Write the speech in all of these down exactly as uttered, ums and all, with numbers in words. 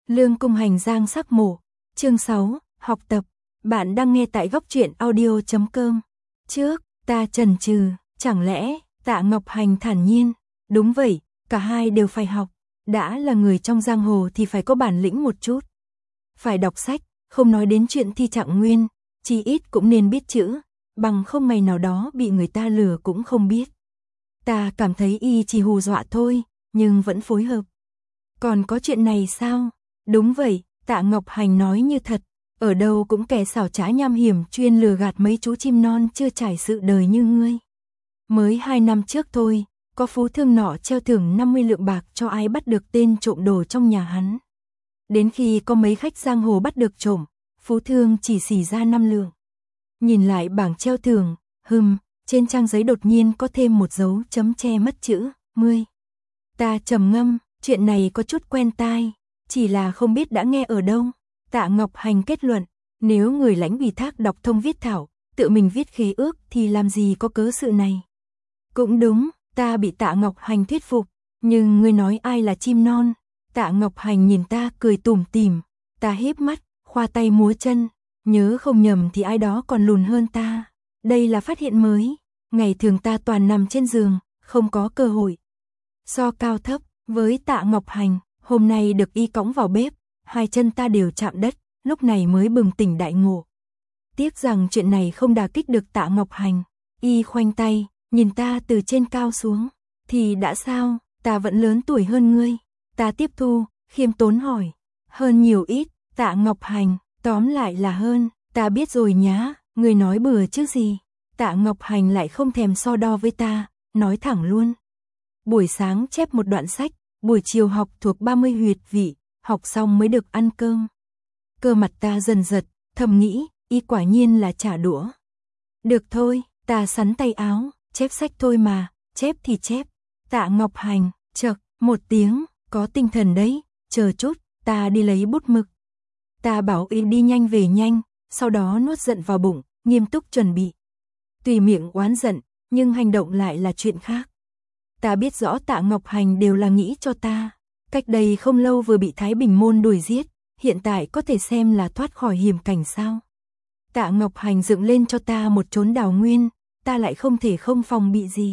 Lương Cung Hành Giang sắc mổ. Chương sáu, học tập. Bạn đang nghe tại góc truyện audio chấm com. Trước, ta chần chừ, chẳng lẽ, Tạ Ngọc Hành thản nhiên. Đúng vậy, cả hai đều phải học. Đã là người trong giang hồ thì phải có bản lĩnh một chút. Phải đọc sách, không nói đến chuyện thi trạng nguyên, chỉ ít cũng nên biết chữ, bằng không ngày nào đó bị người ta lừa cũng không biết. Ta cảm thấy y chỉ hù dọa thôi, nhưng vẫn phối hợp. Còn có chuyện này sao? Đúng vậy, Tạ Ngọc Hành nói như thật, ở đâu cũng kẻ xảo trá nham hiểm chuyên lừa gạt mấy chú chim non chưa trải sự đời như ngươi. Mới hai năm trước thôi, có phú thương nọ treo thưởng năm mươi lượng bạc cho ai bắt được tên trộm đồ trong nhà hắn. Đến khi có mấy khách giang hồ bắt được trộm, phú thương chỉ xỉ ra năm lượng. Nhìn lại bảng treo thưởng, hừm, trên trang giấy đột nhiên có thêm một dấu chấm che mất chữ mươi. Ta trầm ngâm, chuyện này có chút quen tai, chỉ là không biết đã nghe ở đâu. Tạ Ngọc Hành kết luận, nếu người lãnh ủy thác đọc thông viết thảo, tự mình viết khế ước thì làm gì có cớ sự này. Cũng đúng, ta bị Tạ Ngọc Hành thuyết phục, nhưng ngươi nói ai là chim non? Tạ Ngọc Hành nhìn ta cười tủm tỉm, ta híp mắt, khoa tay múa chân, nhớ không nhầm thì ai đó còn lùn hơn ta. Đây là phát hiện mới, ngày thường ta toàn nằm trên giường, không có cơ hội. So cao thấp, với Tạ Ngọc Hành, hôm nay được y cõng vào bếp, hai chân ta đều chạm đất, lúc này mới bừng tỉnh đại ngộ. Tiếc rằng chuyện này không đả kích được Tạ Ngọc Hành, y khoanh tay, nhìn ta từ trên cao xuống, thì đã sao, ta vẫn lớn tuổi hơn ngươi. Ta tiếp thu, khiêm tốn hỏi, hơn nhiều ít, Tạ Ngọc Hành, tóm lại là hơn, ta biết rồi nhá, ngươi nói bừa chứ gì. Tạ Ngọc Hành lại không thèm so đo với ta, nói thẳng luôn. Buổi sáng chép một đoạn sách, buổi chiều học thuộc ba mươi huyệt vị, học xong mới được ăn cơm. Cơ mặt ta dần giật, thầm nghĩ, y quả nhiên là trả đũa. Được thôi, ta sắn tay áo, chép sách thôi mà, chép thì chép. Tạ Ngọc Hành, chậc, một tiếng, có tinh thần đấy, chờ chút, ta đi lấy bút mực. Ta bảo y đi nhanh về nhanh, sau đó nuốt giận vào bụng, nghiêm túc chuẩn bị. Tùy miệng oán giận, nhưng hành động lại là chuyện khác. Ta biết rõ Tạ Ngọc Hành đều là nghĩ cho ta. Cách đây không lâu vừa bị Thái Bình Môn đuổi giết, hiện tại có thể xem là thoát khỏi hiểm cảnh sao. Tạ Ngọc Hành dựng lên cho ta một chốn đào nguyên, ta lại không thể không phòng bị gì.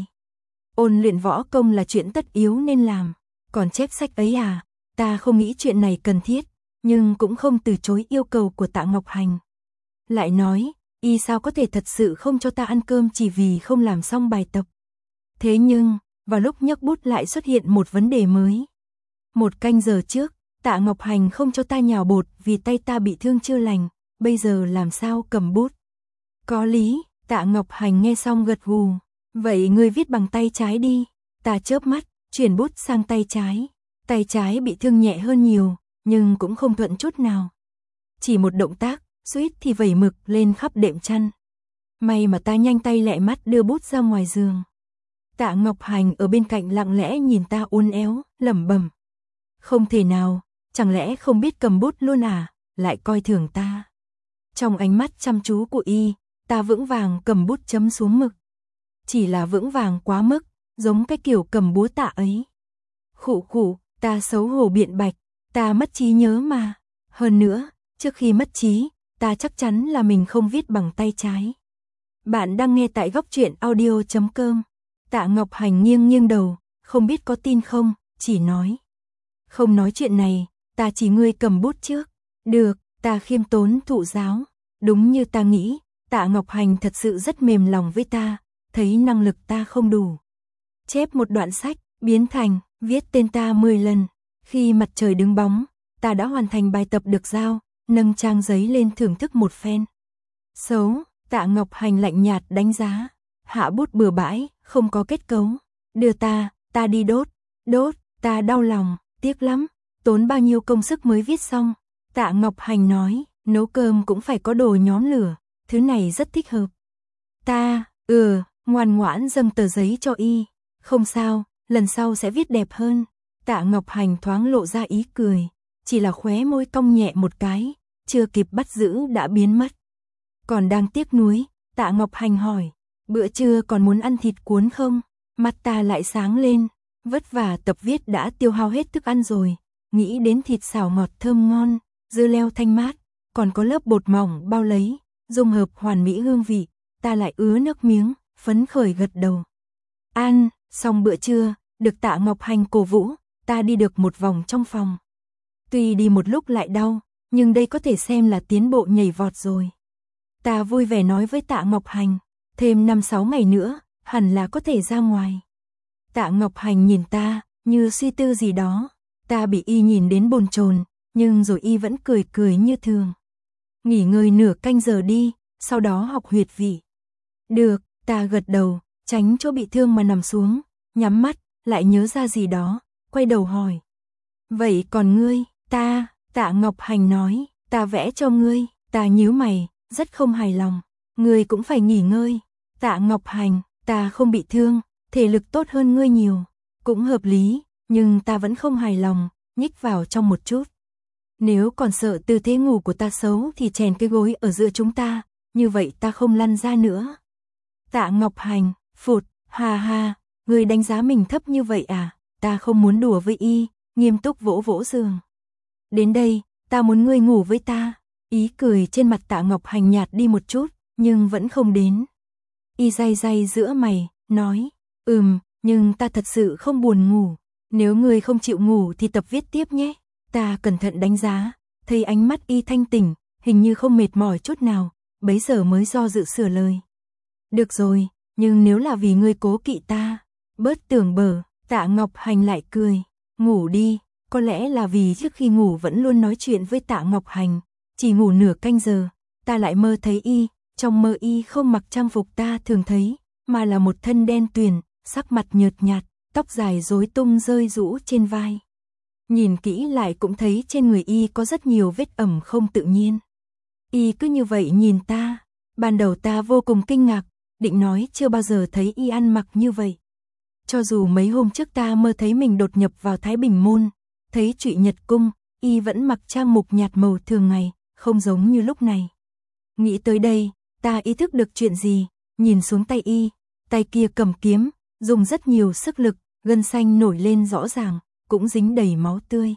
Ôn luyện võ công là chuyện tất yếu nên làm, còn chép sách ấy à, ta không nghĩ chuyện này cần thiết, nhưng cũng không từ chối yêu cầu của Tạ Ngọc Hành. Lại nói, y sao có thể thật sự không cho ta ăn cơm chỉ vì không làm xong bài tập. Thế nhưng, vào lúc nhấc bút lại xuất hiện một vấn đề mới. Một canh giờ trước, Tạ Ngọc Hành không cho ta nhào bột vì tay ta bị thương chưa lành, bây giờ làm sao cầm bút. Có lý, Tạ Ngọc Hành nghe xong gật gù. Vậy ngươi viết bằng tay trái đi. Ta chớp mắt, chuyển bút sang tay trái. Tay trái bị thương nhẹ hơn nhiều, nhưng cũng không thuận chút nào. Chỉ một động tác, suýt thì vẩy mực lên khắp đệm chăn. May mà ta nhanh tay lẹ mắt đưa bút ra ngoài giường. Tạ Ngọc Hành ở bên cạnh lặng lẽ nhìn ta uốn éo, lẩm bẩm. Không thể nào, chẳng lẽ không biết cầm bút luôn à, lại coi thường ta. Trong ánh mắt chăm chú của y, ta vững vàng cầm bút chấm xuống mực. Chỉ là vững vàng quá mức, giống cái kiểu cầm búa tạ ấy. Khụ khụ, ta xấu hổ biện bạch, ta mất trí nhớ mà. Hơn nữa, trước khi mất trí, ta chắc chắn là mình không viết bằng tay trái. Bạn đang nghe tại góc truyện audio chấm com. Tạ Ngọc Hành nghiêng nghiêng đầu, không biết có tin không, chỉ nói. Không nói chuyện này, ta chỉ ngươi cầm bút trước. Được, ta khiêm tốn thụ giáo. Đúng như ta nghĩ, Tạ Ngọc Hành thật sự rất mềm lòng với ta, thấy năng lực ta không đủ. Chép một đoạn sách, biến thành, viết tên ta mười lần. Khi mặt trời đứng bóng, ta đã hoàn thành bài tập được giao, nâng trang giấy lên thưởng thức một phen. Xấu, Tạ Ngọc Hành lạnh nhạt đánh giá. Hạ bút bừa bãi, không có kết cấu. Đưa ta, ta đi đốt. Đốt, ta đau lòng, tiếc lắm. Tốn bao nhiêu công sức mới viết xong. Tạ Ngọc Hành nói, nấu cơm cũng phải có đồ nhóm lửa, thứ này rất thích hợp. Ta, ừ, ngoan ngoãn dâng tờ giấy cho y. Không sao, lần sau sẽ viết đẹp hơn. Tạ Ngọc Hành thoáng lộ ra ý cười, chỉ là khóe môi cong nhẹ một cái, chưa kịp bắt giữ đã biến mất. Còn đang tiếc nuối, Tạ Ngọc Hành hỏi, bữa trưa còn muốn ăn thịt cuốn không? Mắt ta lại sáng lên, vất vả tập viết đã tiêu hao hết thức ăn rồi, nghĩ đến thịt xào ngọt thơm ngon, dưa leo thanh mát, còn có lớp bột mỏng bao lấy, dung hợp hoàn mỹ hương vị, ta lại ứa nước miếng, phấn khởi gật đầu. Ăn, xong bữa trưa, được Tạ Ngọc Hành cổ vũ, ta đi được một vòng trong phòng. Tuy đi một lúc lại đau, nhưng đây có thể xem là tiến bộ nhảy vọt rồi. Ta vui vẻ nói với Tạ Ngọc Hành, thêm năm sáu ngày nữa, hẳn là có thể ra ngoài. Tạ Ngọc Hành nhìn ta, như suy tư gì đó, ta bị y nhìn đến bồn chồn, nhưng rồi y vẫn cười cười như thường. Nghỉ ngơi nửa canh giờ đi, sau đó học huyệt vị. Được, ta gật đầu, tránh chỗ bị thương mà nằm xuống, nhắm mắt, lại nhớ ra gì đó, quay đầu hỏi. Vậy còn ngươi, ta, Tạ Ngọc Hành nói, ta vẽ cho ngươi, ta nhíu mày, rất không hài lòng, ngươi cũng phải nghỉ ngơi. Tạ Ngọc Hành, ta không bị thương, thể lực tốt hơn ngươi nhiều, cũng hợp lý, nhưng ta vẫn không hài lòng, nhích vào trong một chút. Nếu còn sợ tư thế ngủ của ta xấu thì chèn cái gối ở giữa chúng ta, như vậy ta không lăn ra nữa. Tạ Ngọc Hành, phụt, ha ha, ngươi đánh giá mình thấp như vậy à, ta không muốn đùa với y, nghiêm túc vỗ vỗ giường. Đến đây, ta muốn ngươi ngủ với ta, ý cười trên mặt Tạ Ngọc Hành nhạt đi một chút, nhưng vẫn không đến. Y day day giữa mày, nói, ừm, nhưng ta thật sự không buồn ngủ, nếu ngươi không chịu ngủ thì tập viết tiếp nhé. Ta cẩn thận đánh giá, thấy ánh mắt y thanh tỉnh, hình như không mệt mỏi chút nào, bấy giờ mới do dự sửa lời. Được rồi, nhưng nếu là vì ngươi cố kỵ ta, bớt tưởng bở. Tạ Ngọc Hành lại cười, ngủ đi, có lẽ là vì trước khi ngủ vẫn luôn nói chuyện với Tạ Ngọc Hành, chỉ ngủ nửa canh giờ, ta lại mơ thấy y, trong mơ y không mặc trang phục ta thường thấy, mà là một thân đen tuyền, sắc mặt nhợt nhạt, tóc dài rối tung rơi rũ trên vai. Nhìn kỹ lại cũng thấy trên người y có rất nhiều vết ẩm không tự nhiên. Y cứ như vậy nhìn ta, ban đầu ta vô cùng kinh ngạc, định nói chưa bao giờ thấy y ăn mặc như vậy. Cho dù mấy hôm trước ta mơ thấy mình đột nhập vào Thái Bình Môn, thấy Trụy Nhật Cung, y vẫn mặc trang mục nhạt màu thường ngày, không giống như lúc này. Nghĩ tới đây, ta ý thức được chuyện gì, nhìn xuống tay y, tay kia cầm kiếm, dùng rất nhiều sức lực, gân xanh nổi lên rõ ràng, cũng dính đầy máu tươi.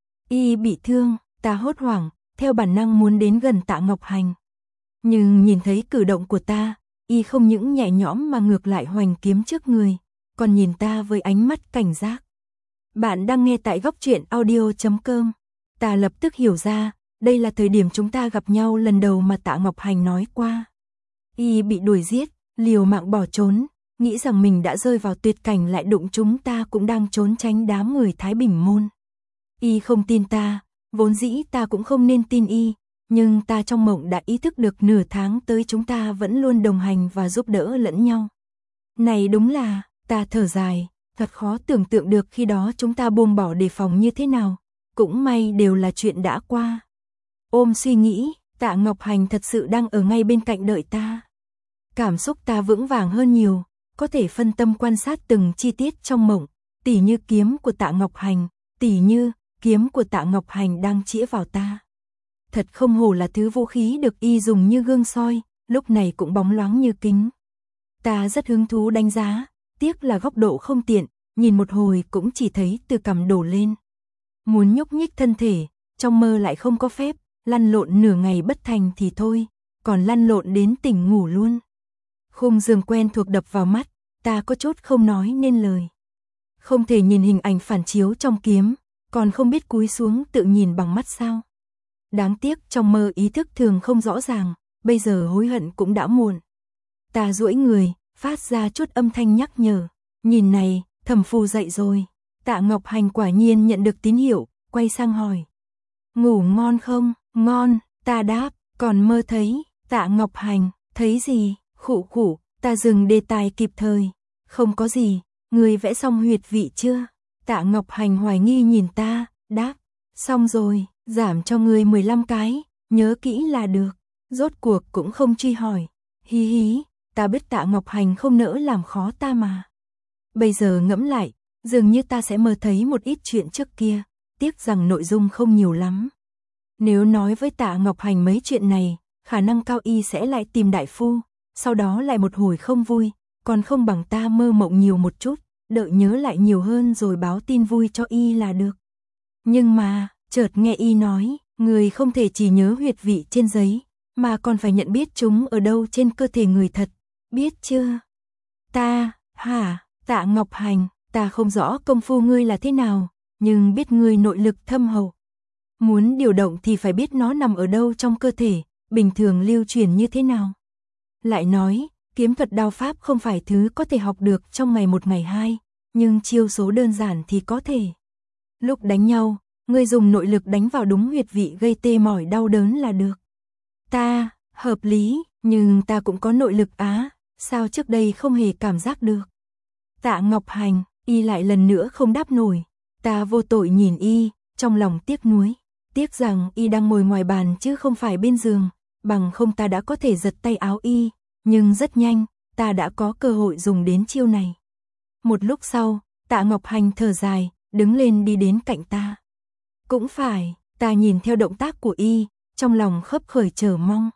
Y bị thương, ta hốt hoảng, theo bản năng muốn đến gần Tạ Ngọc Hành. Nhưng nhìn thấy cử động của ta, y không những nhẹ nhõm mà ngược lại hoành kiếm trước người, còn nhìn ta với ánh mắt cảnh giác. Bạn đang nghe tại góc truyện audio chấm com. Ta lập tức hiểu ra, đây là thời điểm chúng ta gặp nhau lần đầu mà Tạ Ngọc Hành nói qua. Y bị đuổi giết, liều mạng bỏ trốn, nghĩ rằng mình đã rơi vào tuyệt cảnh lại đụng chúng ta cũng đang trốn tránh đám người Thái Bình Môn. Y không tin ta, vốn dĩ ta cũng không nên tin y, nhưng ta trong mộng đã ý thức được nửa tháng tới chúng ta vẫn luôn đồng hành và giúp đỡ lẫn nhau. Này đúng là, ta thở dài, thật khó tưởng tượng được khi đó chúng ta buông bỏ đề phòng như thế nào, cũng may đều là chuyện đã qua. Ôm suy nghĩ, Tạ Ngọc Hành thật sự đang ở ngay bên cạnh đợi ta. Cảm xúc ta vững vàng hơn nhiều, có thể phân tâm quan sát từng chi tiết trong mộng, tỉ như kiếm của Tạ Ngọc Hành, tỉ như kiếm của Tạ Ngọc Hành đang chĩa vào ta. Thật không hổ là thứ vũ khí được y dùng như gương soi, lúc này cũng bóng loáng như kính. Ta rất hứng thú đánh giá, tiếc là góc độ không tiện, nhìn một hồi cũng chỉ thấy từ cằm đổ lên. Muốn nhúc nhích thân thể, trong mơ lại không có phép, lăn lộn nửa ngày bất thành thì thôi, còn lăn lộn đến tỉnh ngủ luôn. Khung giường quen thuộc đập vào mắt, ta có chút không nói nên lời. Không thể nhìn hình ảnh phản chiếu trong kiếm, còn không biết cúi xuống tự nhìn bằng mắt sao. Đáng tiếc trong mơ ý thức thường không rõ ràng, bây giờ hối hận cũng đã muộn. Ta duỗi người, phát ra chút âm thanh nhắc nhở. Nhìn này, thẩm phù dậy rồi. Tạ Ngọc Hành quả nhiên nhận được tín hiệu, quay sang hỏi. Ngủ ngon không? Ngon, ta đáp, còn mơ thấy. Tạ Ngọc Hành, thấy gì? Khụ khụ, ta dừng đề tài kịp thời. Không có gì, người vẽ xong huyệt vị chưa? Tạ Ngọc Hành hoài nghi nhìn ta, đáp. Xong rồi, giảm cho người mười lăm cái, nhớ kỹ là được. Rốt cuộc cũng không truy hỏi. Hí hí, ta biết Tạ Ngọc Hành không nỡ làm khó ta mà. Bây giờ ngẫm lại, dường như ta sẽ mơ thấy một ít chuyện trước kia, tiếc rằng nội dung không nhiều lắm. Nếu nói với Tạ Ngọc Hành mấy chuyện này, khả năng cao y sẽ lại tìm đại phu, sau đó lại một hồi không vui, còn không bằng ta mơ mộng nhiều một chút, đợi nhớ lại nhiều hơn rồi báo tin vui cho y là được. Nhưng mà, chợt nghe y nói, người không thể chỉ nhớ huyệt vị trên giấy, mà còn phải nhận biết chúng ở đâu trên cơ thể người thật, biết chưa? Ta, hả, Tạ Ngọc Hành, ta không rõ công phu ngươi là thế nào, nhưng biết ngươi nội lực thâm hậu. Muốn điều động thì phải biết nó nằm ở đâu trong cơ thể, bình thường lưu truyền như thế nào. Lại nói, kiếm thuật đao pháp không phải thứ có thể học được trong ngày một ngày hai, nhưng chiêu số đơn giản thì có thể. Lúc đánh nhau, ngươi dùng nội lực đánh vào đúng huyệt vị gây tê mỏi đau đớn là được. Ta, hợp lý, nhưng ta cũng có nội lực á, sao trước đây không hề cảm giác được. Tạ Ngọc Hành, y lại lần nữa không đáp nổi, ta vô tội nhìn y, trong lòng tiếc nuối, tiếc rằng y đang ngồi ngoài bàn chứ không phải bên giường, bằng không ta đã có thể giật tay áo y, nhưng rất nhanh, ta đã có cơ hội dùng đến chiêu này. Một lúc sau, Tạ Ngọc Hành thở dài, đứng lên đi đến cạnh ta. Cũng phải, ta nhìn theo động tác của y, trong lòng khấp khởi chờ mong.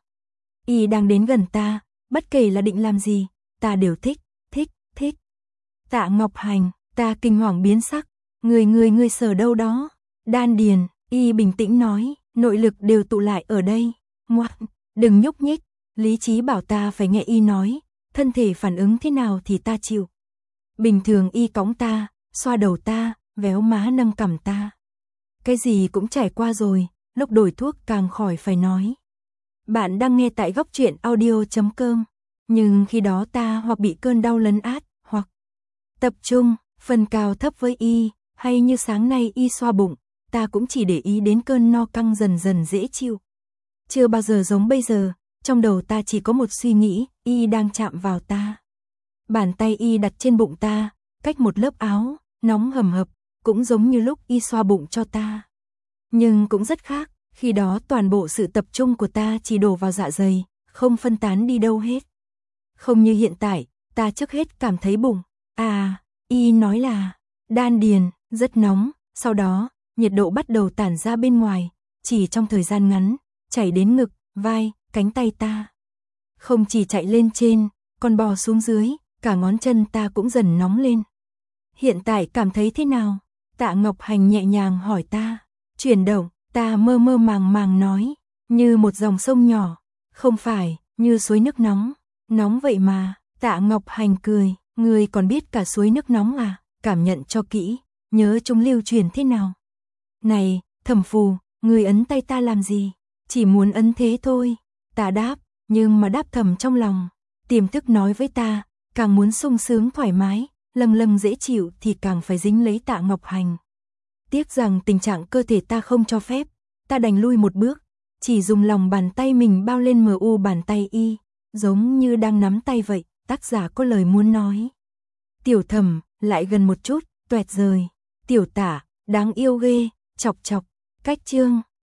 Y đang đến gần ta, bất kể là định làm gì, ta đều thích, thích, thích. Tạ Ngọc Hành, ta kinh hoàng biến sắc, người người người sờ đâu đó, đan điền, y bình tĩnh nói, nội lực đều tụ lại ở đây, ngoan, đừng nhúc nhích, lý trí bảo ta phải nghe y nói, thân thể phản ứng thế nào thì ta chịu. Bình thường y cõng ta, xoa đầu ta, véo má nâng cằm ta. Cái gì cũng trải qua rồi, lúc đổi thuốc càng khỏi phải nói. Bạn đang nghe tại góc truyện audio chấm com, nhưng khi đó ta hoặc bị cơn đau lấn át, hoặc tập trung, phần cao thấp với y, hay như sáng nay y xoa bụng, ta cũng chỉ để ý đến cơn no căng dần dần dễ chịu. Chưa bao giờ giống bây giờ, trong đầu ta chỉ có một suy nghĩ, y đang chạm vào ta. Bàn tay y đặt trên bụng ta, cách một lớp áo, nóng hầm hập, cũng giống như lúc y xoa bụng cho ta. Nhưng cũng rất khác, khi đó toàn bộ sự tập trung của ta chỉ đổ vào dạ dày, không phân tán đi đâu hết. Không như hiện tại, ta trước hết cảm thấy bụng. À, y nói là, đan điền, rất nóng, sau đó, nhiệt độ bắt đầu tản ra bên ngoài, chỉ trong thời gian ngắn, chảy đến ngực, vai, cánh tay ta. Không chỉ chạy lên trên, còn bò xuống dưới, cả ngón chân ta cũng dần nóng lên. Hiện tại cảm thấy thế nào? Tạ Ngọc Hành nhẹ nhàng hỏi ta. Chuyển động, ta mơ mơ màng màng nói, như một dòng sông nhỏ, không phải, như suối nước nóng. Nóng vậy mà, Tạ Ngọc Hành cười, người còn biết cả suối nước nóng à, cảm nhận cho kỹ, nhớ chúng lưu truyền thế nào. Này, Thẩm Phù, người ấn tay ta làm gì? Chỉ muốn ấn thế thôi. Ta đáp, nhưng mà đáp thầm trong lòng, tiềm thức nói với ta, càng muốn sung sướng thoải mái, lâng lâng dễ chịu thì càng phải dính lấy Tạ Ngọc Hành. Tiếc rằng tình trạng cơ thể ta không cho phép, ta đành lui một bước, chỉ dùng lòng bàn tay mình bao lên mờ u bàn tay y, giống như đang nắm tay vậy, tác giả có lời muốn nói. Tiểu Thẩm, lại gần một chút, toẹt rời. Tiểu Tả, đáng yêu ghê, chọc chọc, cách chương.